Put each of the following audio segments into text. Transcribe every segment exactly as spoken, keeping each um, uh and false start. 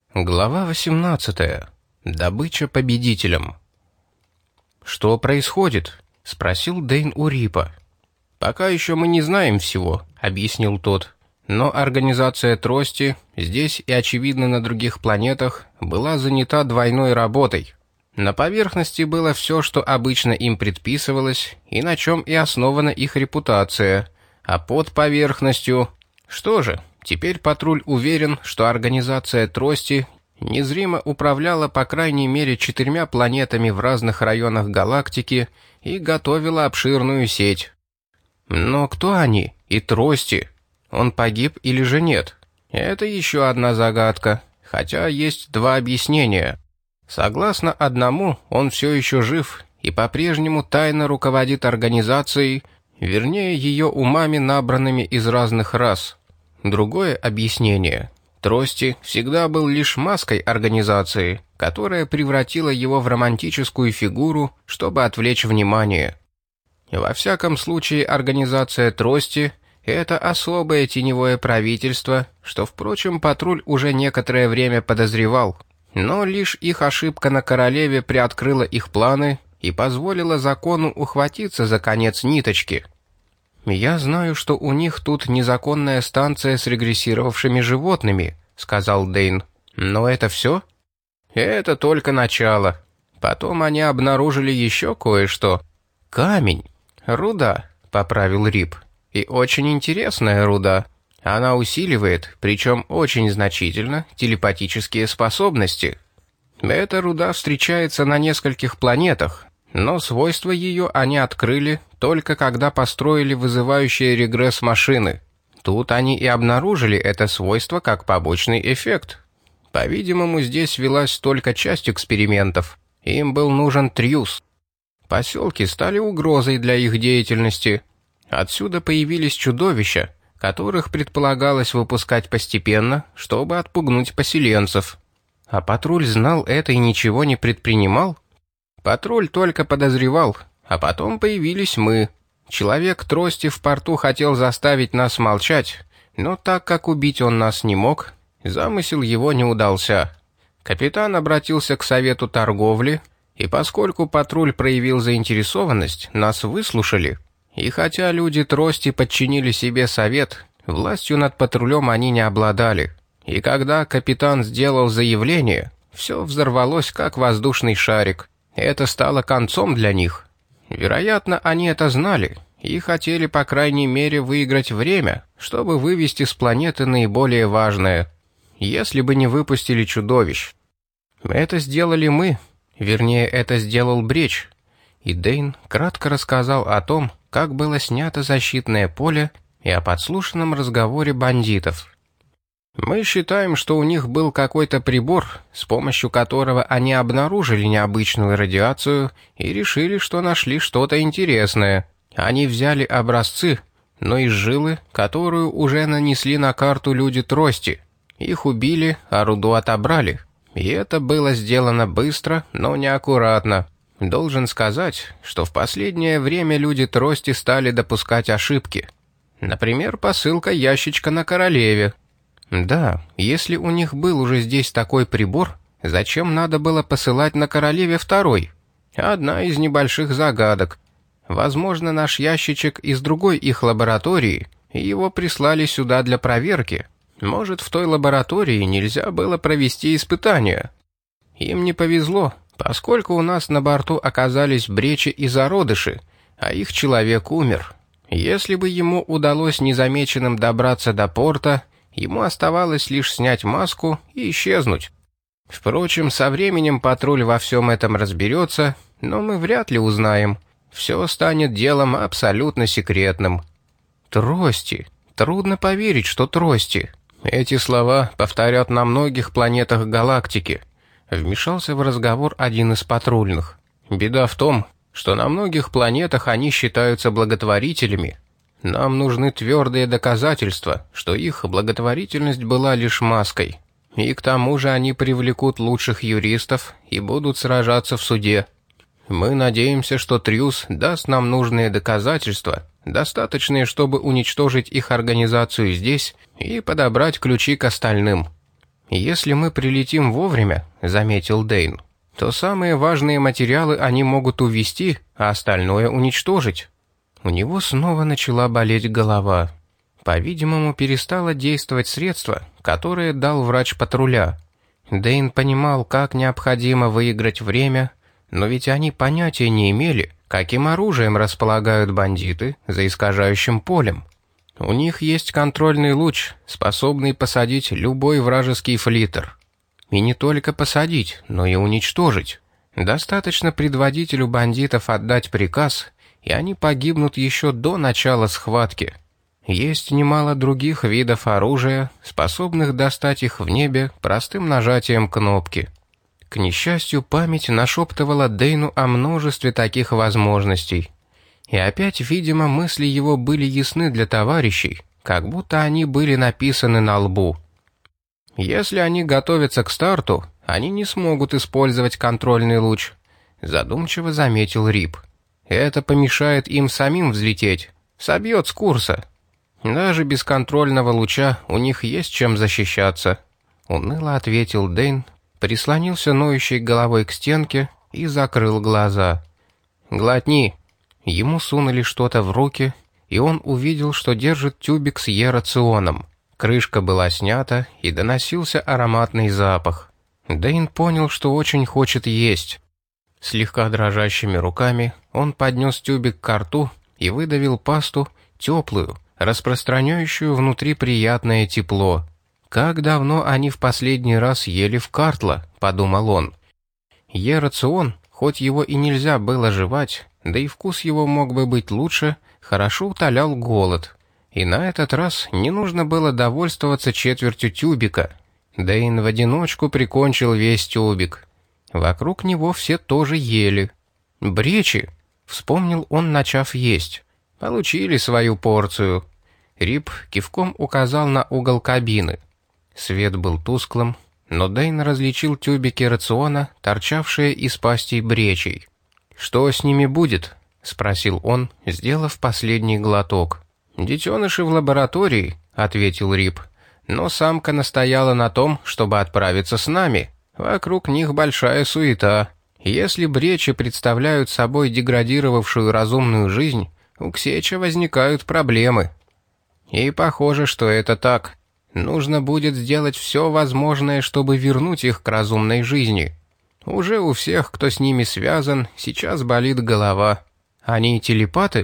Глава восемнадцатая. Добыча победителям. «Что происходит?» — спросил Дэйн у Рипа. «Пока еще мы не знаем всего», — объяснил тот. «Но организация Трости здесь и, очевидно, на других планетах была занята двойной работой. На поверхности было все, что обычно им предписывалось, и на чем и основана их репутация. А под поверхностью... Что же, теперь патруль уверен, что организация Трости незримо управляла по крайней мере четырьмя планетами в разных районах галактики и готовила обширную сеть. Но кто они и Трости? Он погиб или же нет? Это еще одна загадка, хотя есть два объяснения. Согласно одному, он все еще жив и по-прежнему тайно руководит организацией, вернее ее умами, набранными из разных рас. Другое объяснение. Трости всегда был лишь маской организации, которая превратила его в романтическую фигуру, чтобы отвлечь внимание. Во всяком случае, организация Трости — это особое теневое правительство, что, впрочем, патруль уже некоторое время подозревал. Но лишь их ошибка на Королеве приоткрыла их планы и позволила закону ухватиться за конец ниточки. «Я знаю, что у них тут незаконная станция с регрессировавшими животными», — сказал Дэйн. «Но это все?» «Это только начало. Потом они обнаружили еще кое-что. Камень. Руда», — поправил Рип. «И очень интересная руда. Она усиливает, причем очень значительно, телепатические способности. Эта руда встречается на нескольких планетах, но свойства ее они открыли только когда построили вызывающие регресс машины. Тут они и обнаружили это свойство как побочный эффект. По-видимому, здесь велась только часть экспериментов. Им был нужен Трьюс. Поселки стали угрозой для их деятельности. Отсюда появились чудовища, которых предполагалось выпускать постепенно, чтобы отпугнуть поселенцев. А патруль знал это и ничего не предпринимал? Патруль только подозревал, а потом появились мы. Человек Трости в порту хотел заставить нас молчать, но так как убить он нас не мог, замысел его не удался. Капитан обратился к Совету торговли, и поскольку патруль проявил заинтересованность, нас выслушали. И хотя люди Трости подчинили себе совет, властью над патрулем они не обладали. И когда капитан сделал заявление, все взорвалось, как воздушный шарик. Это стало концом для них. Вероятно, они это знали и хотели, по крайней мере, выиграть время, чтобы вывести с планеты наиболее важное. Если бы не выпустили чудовищ. Это сделали мы, вернее, это сделал Бреч. И Дэйн кратко рассказал о том, как было снято защитное поле и о подслушанном разговоре бандитов. Мы считаем, что у них был какой-то прибор, с помощью которого они обнаружили необычную радиацию и решили, что нашли что-то интересное. Они взяли образцы, но из жилы, которую уже нанесли на карту люди Трости. Их убили, а руду отобрали. И это было сделано быстро, но неаккуратно. Должен сказать, что в последнее время люди Трости стали допускать ошибки. Например, посылка ящичка на Королеве. Да, если у них был уже здесь такой прибор, зачем надо было посылать на Королеве второй? Одна из небольших загадок. Возможно, наш ящичек из другой их лаборатории, и его прислали сюда для проверки. Может, в той лаборатории нельзя было провести испытания. Им не повезло, поскольку у нас на борту оказались бречи и зародыши, а их человек умер. Если бы ему удалось незамеченным добраться до порта, ему оставалось лишь снять маску и исчезнуть. Впрочем, со временем патруль во всем этом разберется, но мы вряд ли узнаем. Все станет делом абсолютно секретным. Трости. Трудно поверить, что Трости. Эти слова повторят на многих планетах галактики. Вмешался в разговор один из патрульных. Беда в том, что на многих планетах они считаются благотворителями. Нам нужны твердые доказательства, что их благотворительность была лишь маской. И к тому же они привлекут лучших юристов и будут сражаться в суде. Мы надеемся, что Трьюс даст нам нужные доказательства, достаточные, чтобы уничтожить их организацию здесь и подобрать ключи к остальным. «Если мы прилетим вовремя», — заметил Дэйн, «то самые важные материалы они могут увезти, а остальное уничтожить». У него снова начала болеть голова. По-видимому, перестало действовать средство, которое дал врач патруля. Дэйн понимал, как необходимо выиграть время, но ведь они понятия не имели, каким оружием располагают бандиты за искажающим полем. У них есть контрольный луч, способный посадить любой вражеский флиттер. И не только посадить, но и уничтожить. Достаточно предводителю бандитов отдать приказ, и они погибнут еще до начала схватки. Есть немало других видов оружия, способных достать их в небе простым нажатием кнопки. К несчастью, память нашептывала Дэйну о множестве таких возможностей. И опять, видимо, мысли его были ясны для товарищей, как будто они были написаны на лбу. «Если они готовятся к старту, они не смогут использовать контрольный луч», — задумчиво заметил Рип. «Это помешает им самим взлететь, собьет с курса. Даже без контрольного луча у них есть чем защищаться», — уныло ответил Дэйн, прислонился ноющей головой к стенке и закрыл глаза. «Глотни». Ему сунули что-то в руки, и он увидел, что держит тюбик с Е-рационом. Крышка была снята, и доносился ароматный запах. Дэйн понял, что очень хочет есть. Слегка дрожащими руками он поднес тюбик к рту и выдавил пасту, теплую, распространяющую внутри приятное тепло. «Как давно они в последний раз ели в Картла?» — подумал он. Е-рацион, хоть его и нельзя было жевать, да и вкус его мог бы быть лучше, хорошо утолял голод. И на этот раз не нужно было довольствоваться четвертью тюбика. Дэйн в одиночку прикончил весь тюбик. Вокруг него все тоже ели. «Бречи!» — вспомнил он, начав есть. «Получили свою порцию». Рип кивком указал на угол кабины. Свет был тусклым, но Дэйн различил тюбики рациона, торчавшие из пастей бречей. «Что с ними будет?» — спросил он, сделав последний глоток. «Детеныши в лаборатории», — ответил Рип. «Но самка настояла на том, чтобы отправиться с нами. Вокруг них большая суета. Если бречи представляют собой деградировавшую разумную жизнь, у Ксеча возникают проблемы. И похоже, что это так. Нужно будет сделать все возможное, чтобы вернуть их к разумной жизни. Уже у всех, кто с ними связан, сейчас болит голова. Они телепаты?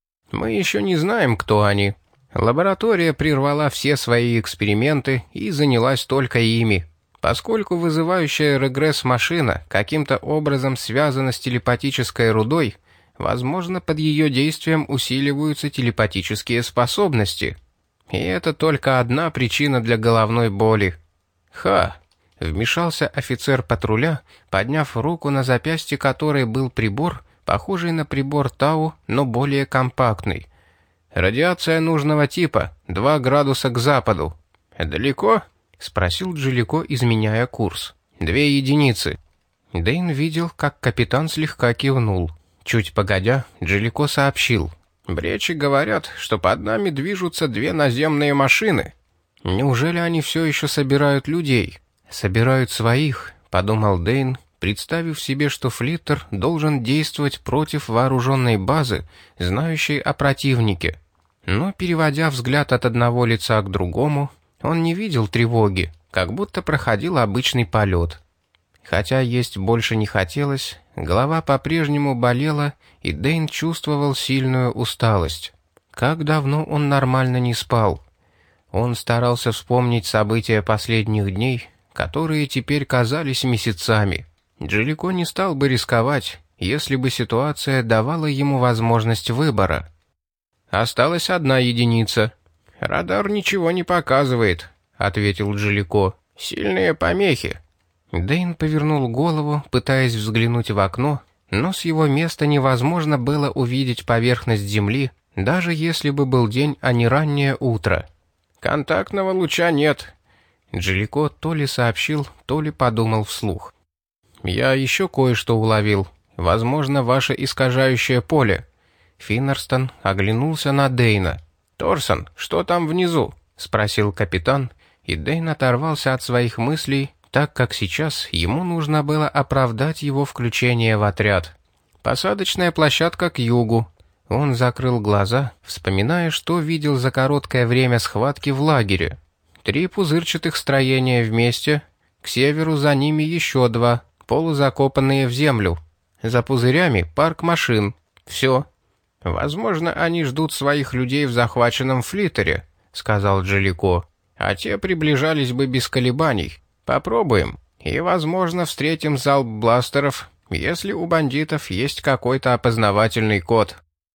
Мы еще не знаем, кто они. Лаборатория прервала все свои эксперименты и занялась только ими. Поскольку вызывающая регресс машина каким-то образом связана с телепатической рудой, возможно, под ее действием усиливаются телепатические способности. И это только одна причина для головной боли. Ха! Вмешался офицер патруля, подняв руку, на запястье которой был прибор, похожий на прибор Тау, но более компактный. «Радиация нужного типа, два градуса к западу». «Далеко?» — спросил Джилико, изменяя курс. «Две единицы». Дэйн видел, как капитан слегка кивнул. Чуть погодя, Джилико сообщил. «Бречи говорят, что под нами движутся две наземные машины. Неужели они все еще собирают людей?» «Собирают своих», — подумал Дэйн, представив себе, что флиттер должен действовать против вооруженной базы, знающей о противнике. Но, переводя взгляд от одного лица к другому, он не видел тревоги, как будто проходил обычный полет. Хотя есть больше не хотелось, голова по-прежнему болела, и Дэйн чувствовал сильную усталость. Как давно он нормально не спал. Он старался вспомнить события последних дней, которые теперь казались месяцами. Джилико не стал бы рисковать, если бы ситуация давала ему возможность выбора. «Осталась одна единица». «Радар ничего не показывает», — ответил Джилико. «Сильные помехи». Дэйн повернул голову, пытаясь взглянуть в окно, но с его места невозможно было увидеть поверхность земли, даже если бы был день, а не раннее утро. «Контактного луча нет». Джилико то ли сообщил, то ли подумал вслух. «Я еще кое-что уловил. Возможно, ваше искажающее поле». Финнерстон оглянулся на Дэйна. «Торсон, что там внизу?» — спросил капитан, и Дэйн оторвался от своих мыслей, так как сейчас ему нужно было оправдать его включение в отряд. Посадочная площадка к югу. Он закрыл глаза, вспоминая, что видел за короткое время схватки в лагере. Три пузырчатых строения вместе, к северу за ними еще два, полузакопанные в землю. За пузырями парк машин. Все. «Возможно, они ждут своих людей в захваченном флиттере», — сказал Джалико. «А те приближались бы без колебаний. Попробуем. И, возможно, встретим залп бластеров, если у бандитов есть какой-то опознавательный код».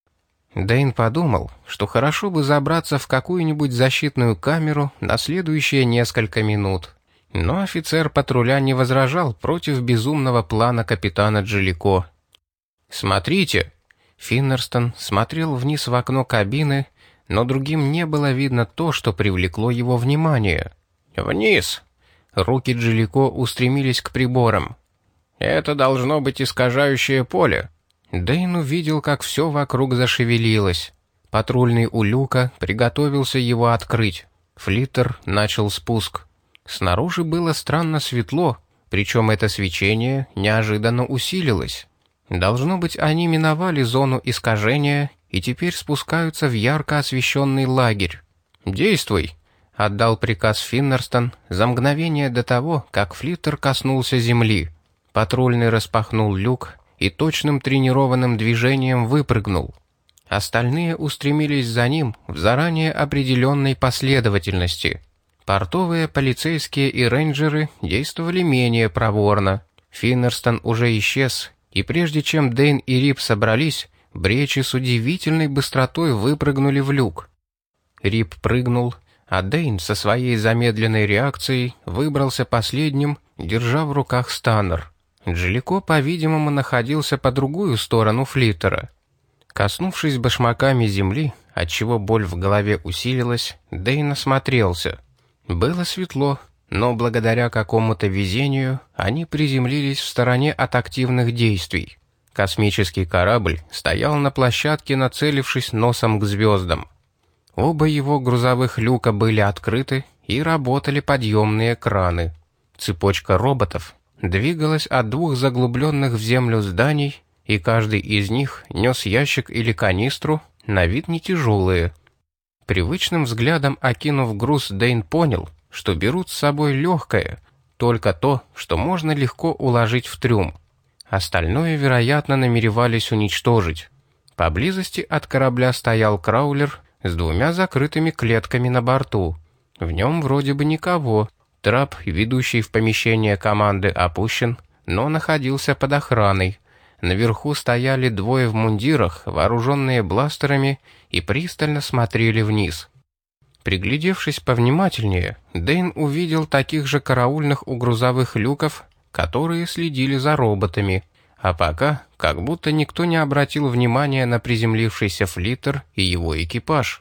Дэйн подумал, что хорошо бы забраться в какую-нибудь защитную камеру на следующие несколько минут. Но офицер патруля не возражал против безумного плана капитана Джалико. «Смотрите!» Финнерстон смотрел вниз в окно кабины, но другим не было видно то, что привлекло его внимание. «Вниз!» Руки Джалико устремились к приборам. «Это должно быть искажающее поле». Дэйн увидел, как все вокруг зашевелилось. Патрульный у люка приготовился его открыть. Флиттер начал спуск. Снаружи было странно светло, причем это свечение неожиданно усилилось. Должно быть, они миновали зону искажения и теперь спускаются в ярко освещенный лагерь. «Действуй!» — отдал приказ Финнерстон за мгновение до того, как флиттер коснулся земли. Патрульный распахнул люк и точным тренированным движением выпрыгнул. Остальные устремились за ним в заранее определенной последовательности. Портовые, полицейские и рейнджеры действовали менее проворно. Финнерстон уже исчез, и прежде чем Дэйн и Рип собрались, бречи с удивительной быстротой выпрыгнули в люк. Рип прыгнул, а Дэйн со своей замедленной реакцией выбрался последним, держа в руках станнер. Джалико, по-видимому, находился по другую сторону флиттера. Коснувшись башмаками земли, отчего боль в голове усилилась, Дэйн осмотрелся. Было светло, но благодаря какому-то везению они приземлились в стороне от активных действий. Космический корабль стоял на площадке, нацелившись носом к звездам. Оба его грузовых люка были открыты и работали подъемные краны. Цепочка роботов двигалась от двух заглубленных в землю зданий, и каждый из них нес ящик или канистру, на вид не тяжелые. Привычным взглядом окинув груз, Дэйн понял, что берут с собой легкое, только то, что можно легко уложить в трюм. Остальное, вероятно, намеревались уничтожить. Поблизости от корабля стоял краулер с двумя закрытыми клетками на борту. В нем вроде бы никого. Трап, ведущий в помещение команды, опущен, но находился под охраной. Наверху стояли двое в мундирах, вооруженные бластерами, и пристально смотрели вниз. Приглядевшись повнимательнее, Дэйн увидел таких же караульных у грузовых люков, которые следили за роботами, а пока как будто никто не обратил внимания на приземлившийся флиттер и его экипаж.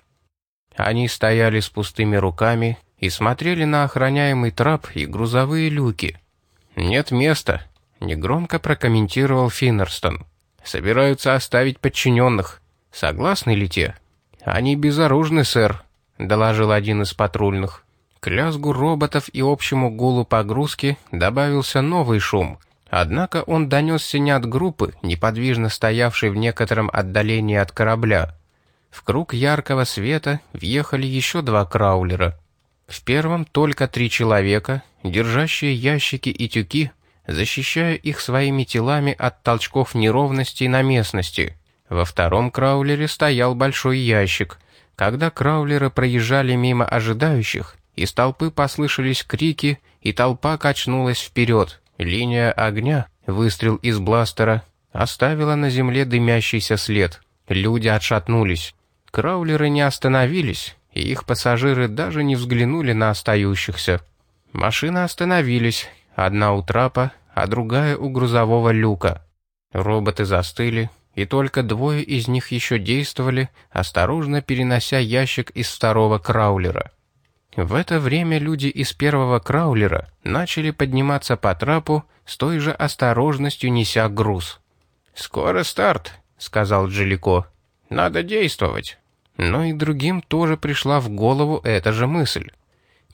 Они стояли с пустыми руками и смотрели на охраняемый трап и грузовые люки. «Нет места», — негромко прокомментировал Финнерстон. «Собираются оставить подчиненных. Согласны ли те?» «Они безоружны, сэр», — доложил один из патрульных. К лязгу роботов и общему гулу погрузки добавился новый шум, однако он донесся не от группы, неподвижно стоявшей в некотором отдалении от корабля. В круг яркого света въехали еще два краулера. В первом только три человека, держащие ящики и тюки, защищая их своими телами от толчков неровностей на местности. Во втором краулере стоял большой ящик. Когда краулеры проезжали мимо ожидающих, из толпы послышались крики, и толпа качнулась вперед. Линия огня, выстрел из бластера, оставила на земле дымящийся след. Люди отшатнулись. Краулеры не остановились, и их пассажиры даже не взглянули на остающихся. Машины остановились, одна у трапа, а другая у грузового люка. Роботы застыли, и только двое из них еще действовали, осторожно перенося ящик из второго краулера. В это время люди из первого краулера начали подниматься по трапу, с той же осторожностью неся груз. «Скоро старт», — сказал Джалико. «Надо действовать». Но и другим тоже пришла в голову эта же мысль.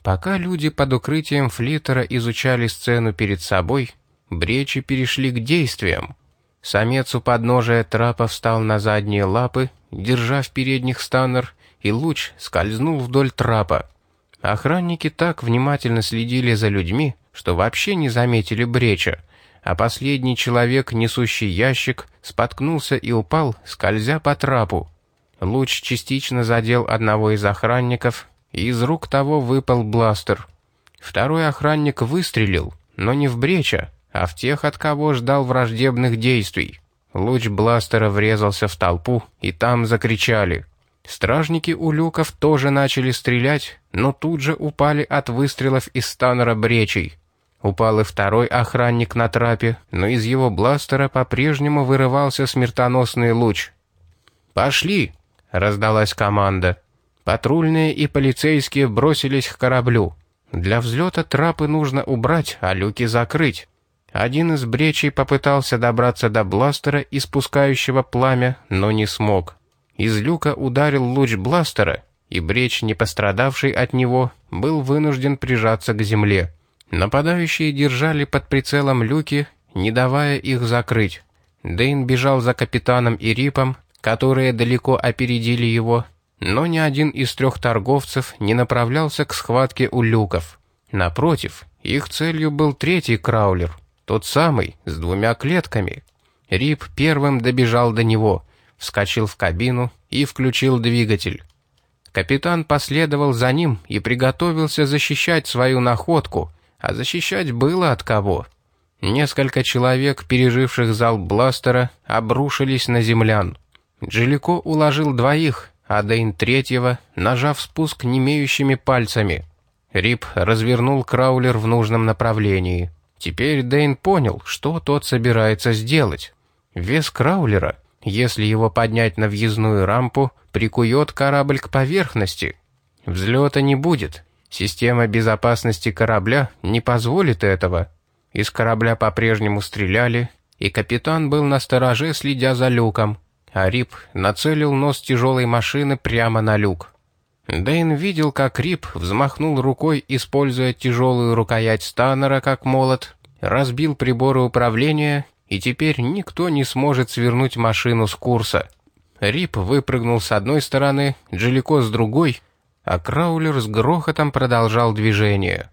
Пока люди под укрытием флиттера изучали сцену перед собой, бречи перешли к действиям. Самец у подножия трапа встал на задние лапы, держа в передних станнер, и луч скользнул вдоль трапа. Охранники так внимательно следили за людьми, что вообще не заметили бреча, а последний человек, несущий ящик, споткнулся и упал, скользя по трапу. Луч частично задел одного из охранников, и из рук того выпал бластер. Второй охранник выстрелил, но не в бреча, а в тех, от кого ждал враждебных действий. Луч бластера врезался в толпу, и там закричали. Стражники у люков тоже начали стрелять, но тут же упали от выстрелов из станнера бречей. Упал и второй охранник на трапе, но из его бластера по-прежнему вырывался смертоносный луч. «Пошли!» — раздалась команда. Патрульные и полицейские бросились к кораблю. Для взлета трапы нужно убрать, а люки закрыть. Один из бречей попытался добраться до бластера, испускающего пламя, но не смог. Из люка ударил луч бластера, и бреч, не пострадавший от него, был вынужден прижаться к земле. Нападающие держали под прицелом люки, не давая их закрыть. Дэйн бежал за капитаном и Рипом, которые далеко опередили его, но ни один из трех торговцев не направлялся к схватке у люков. Напротив, их целью был третий краулер, тот самый, с двумя клетками. Рип первым добежал до него, вскочил в кабину и включил двигатель. Капитан последовал за ним и приготовился защищать свою находку, а защищать было от кого. Несколько человек, переживших залп бластера, обрушились на землян. Джилико уложил двоих, а Дэйн третьего, нажав спуск немеющими пальцами. Рип развернул краулер в нужном направлении. Теперь Дэйн понял, что тот собирается сделать. Вес краулера, если его поднять на въездную рампу, прикует корабль к поверхности. Взлета не будет. Система безопасности корабля не позволит этого. Из корабля по-прежнему стреляли, и капитан был настороже, следя за люком, а Рип нацелил нос тяжелой машины прямо на люк. Дэйн видел, как Рип взмахнул рукой, используя тяжелую рукоять станнера как молот, разбил приборы управления, и теперь никто не сможет свернуть машину с курса. Рип выпрыгнул с одной стороны, Джилико с другой, а краулер с грохотом продолжал движение.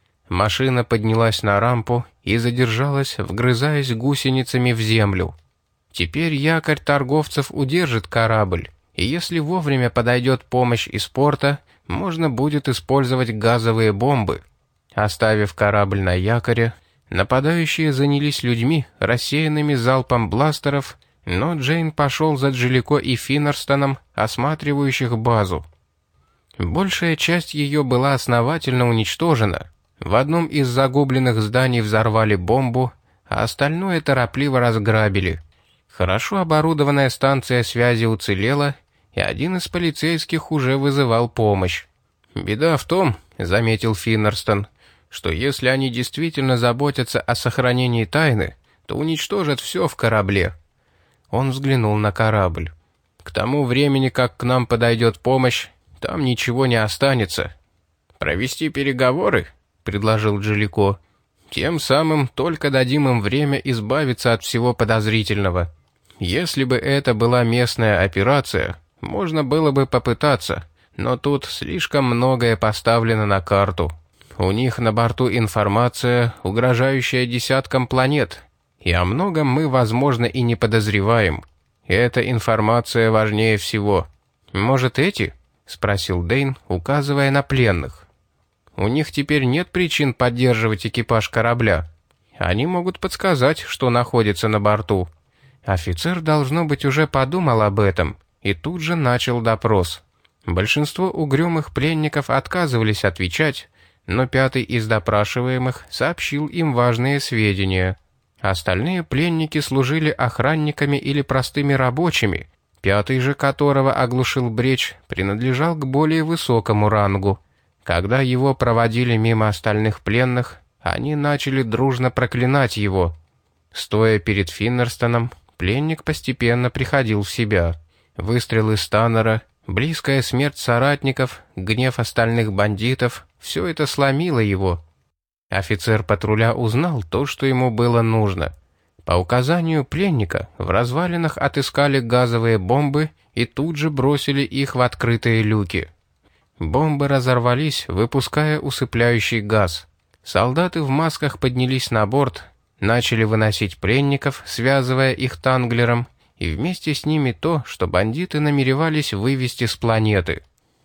Машина поднялась на рампу и задержалась, вгрызаясь гусеницами в землю. Теперь якорь торговцев удержит корабль, и если вовремя подойдет помощь из порта, можно будет использовать газовые бомбы. Оставив корабль на якоре, нападающие занялись людьми, рассеянными залпом бластеров, но Джейн пошел за Джилико и Финнерстоном, осматривающих базу. Большая часть ее была основательно уничтожена. В одном из загубленных зданий взорвали бомбу, а остальное торопливо разграбили. Хорошо оборудованная станция связи уцелела, и один из полицейских уже вызывал помощь. «Беда в том, — заметил Финнерстон, — что если они действительно заботятся о сохранении тайны, то уничтожат все в корабле». Он взглянул на корабль. «К тому времени, как к нам подойдет помощь, там ничего не останется». «Провести переговоры?» — предложил Джилико. «Тем самым только дадим им время избавиться от всего подозрительного. Если бы это была местная операция, можно было бы попытаться, но тут слишком многое поставлено на карту. У них на борту информация, угрожающая десяткам планет, и о многом мы, возможно, и не подозреваем. Эта информация важнее всего. Может, эти?» — спросил Дэйн, указывая на пленных. «У них теперь нет причин поддерживать экипаж корабля. Они могут подсказать, что находится на борту». Офицер, должно быть, уже подумал об этом и тут же начал допрос. Большинство угрюмых пленников отказывались отвечать, но пятый из допрашиваемых сообщил им важные сведения. Остальные пленники служили охранниками или простыми рабочими, пятый же, которого оглушил бреч, принадлежал к более высокому рангу. Когда его проводили мимо остальных пленных, они начали дружно проклинать его. Стоя перед Финнерстоном, пленник постепенно приходил в себя. Выстрелы Станнера, близкая смерть соратников, гнев остальных бандитов все это сломило его. Офицер патруля узнал то, что ему было нужно. По указанию пленника в развалинах отыскали газовые бомбы и тут же бросили их в открытые люки. Бомбы разорвались, выпуская усыпляющий газ. Солдаты в масках поднялись на борт, начали выносить пленников, связывая их танглером, и вместе с ними то, что бандиты намеревались вывести с планеты.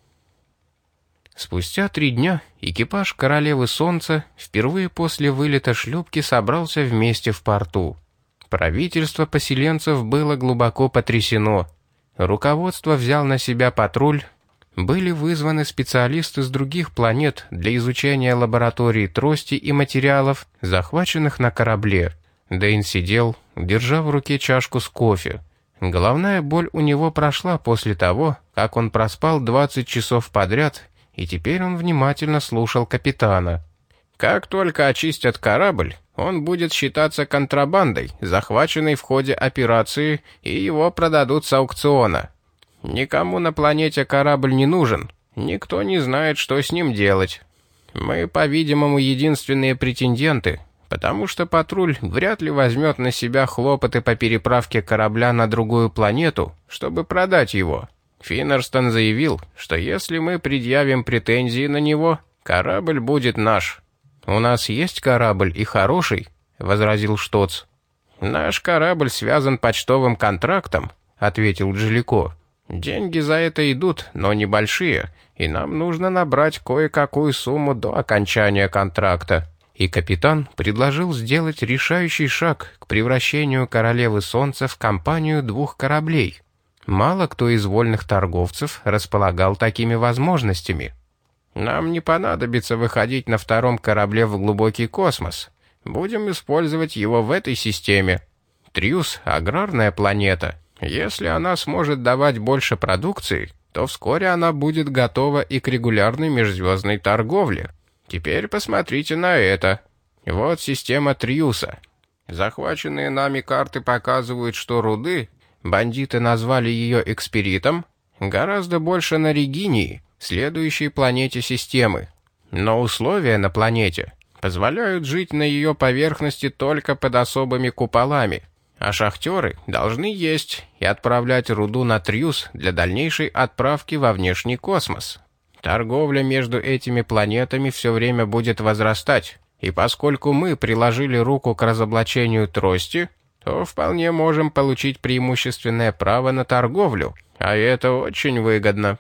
Спустя три дня экипаж «Королевы Солнца» впервые после вылета шлюпки собрался вместе в порту. Правительство поселенцев было глубоко потрясено. Руководство взял на себя патруль. Были вызваны специалисты с других планет для изучения лабораторий трости и материалов, захваченных на корабле. Дэйн сидел, держа в руке чашку с кофе. Головная боль у него прошла после того, как он проспал двадцать часов подряд, и теперь он внимательно слушал капитана. «Как только очистят корабль, он будет считаться контрабандой, захваченной в ходе операции, и его продадут с аукциона. Никому на планете корабль не нужен, никто не знает, что с ним делать. Мы, по-видимому, единственные претенденты, потому что патруль вряд ли возьмет на себя хлопоты по переправке корабля на другую планету, чтобы продать его. Финнерстон заявил, что если мы предъявим претензии на него, корабль будет наш». «У нас есть корабль и хороший», — возразил Штоц. «Наш корабль связан почтовым контрактом», — ответил Джалико. «Деньги за это идут, но небольшие, и нам нужно набрать кое-какую сумму до окончания контракта». И капитан предложил сделать решающий шаг к превращению «Королевы Солнца» в компанию двух кораблей. Мало кто из вольных торговцев располагал такими возможностями. «Нам не понадобится выходить на втором корабле в глубокий космос. Будем использовать его в этой системе. Триус — аграрная планета. Если она сможет давать больше продукции, то вскоре она будет готова и к регулярной межзвездной торговле. Теперь посмотрите на это. Вот система Триуса. Захваченные нами карты показывают, что руды, бандиты назвали ее Экспиритом, гораздо больше на Регинии, следующей планете системы. Но условия на планете позволяют жить на ее поверхности только под особыми куполами, а шахтеры должны есть и отправлять руду на Триус для дальнейшей отправки во внешний космос. Торговля между этими планетами все время будет возрастать, и поскольку мы приложили руку к разоблачению трости, то вполне можем получить преимущественное право на торговлю, а это очень выгодно».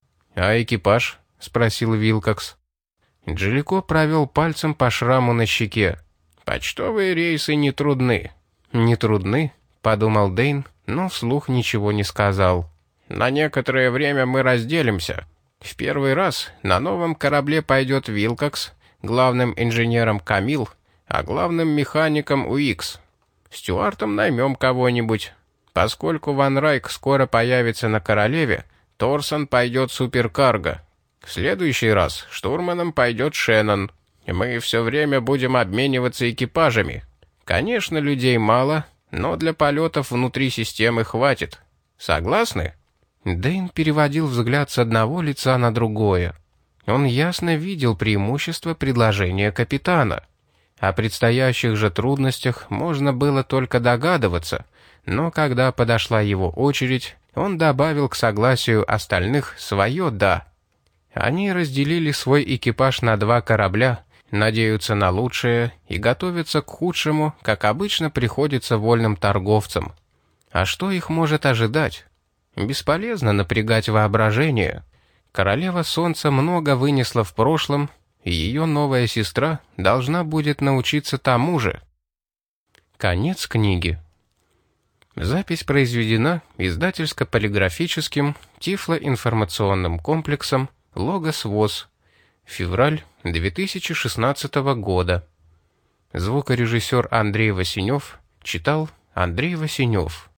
«А экипаж?» — спросил Вилкокс. Джалико провел пальцем по шраму на щеке. «Почтовые рейсы не трудны». «Не трудны?» — подумал Дэйн, но вслух ничего не сказал. «На некоторое время мы разделимся. В первый раз на новом корабле пойдет Вилкокс, главным инженером Камил, а главным механиком Уикс. Стюартом наймем кого-нибудь. Поскольку Ван Райк скоро появится на королеве, Торсон пойдет суперкарго. В следующий раз штурманом пойдет Шеннон. Мы все время будем обмениваться экипажами. Конечно, людей мало, но для полетов внутри системы хватит. Согласны?» Дэйн переводил взгляд с одного лица на другое. Он ясно видел преимущество предложения капитана. О предстоящих же трудностях можно было только догадываться, но когда подошла его очередь, он добавил к согласию остальных свое «да». Они разделили свой экипаж на два корабля, надеются на лучшее и готовятся к худшему, как обычно приходится вольным торговцам. А что их может ожидать? Бесполезно напрягать воображение. Королева Солнца много вынесла в прошлом, и ее новая сестра должна будет научиться тому же. Конец книги. Запись произведена издательско-полиграфическим тифлоинформационным комплексом «Логос ВОС». Февраль две тысячи шестнадцатого года. Звукорежиссер Андрей Васенев читал Андрей Васенев.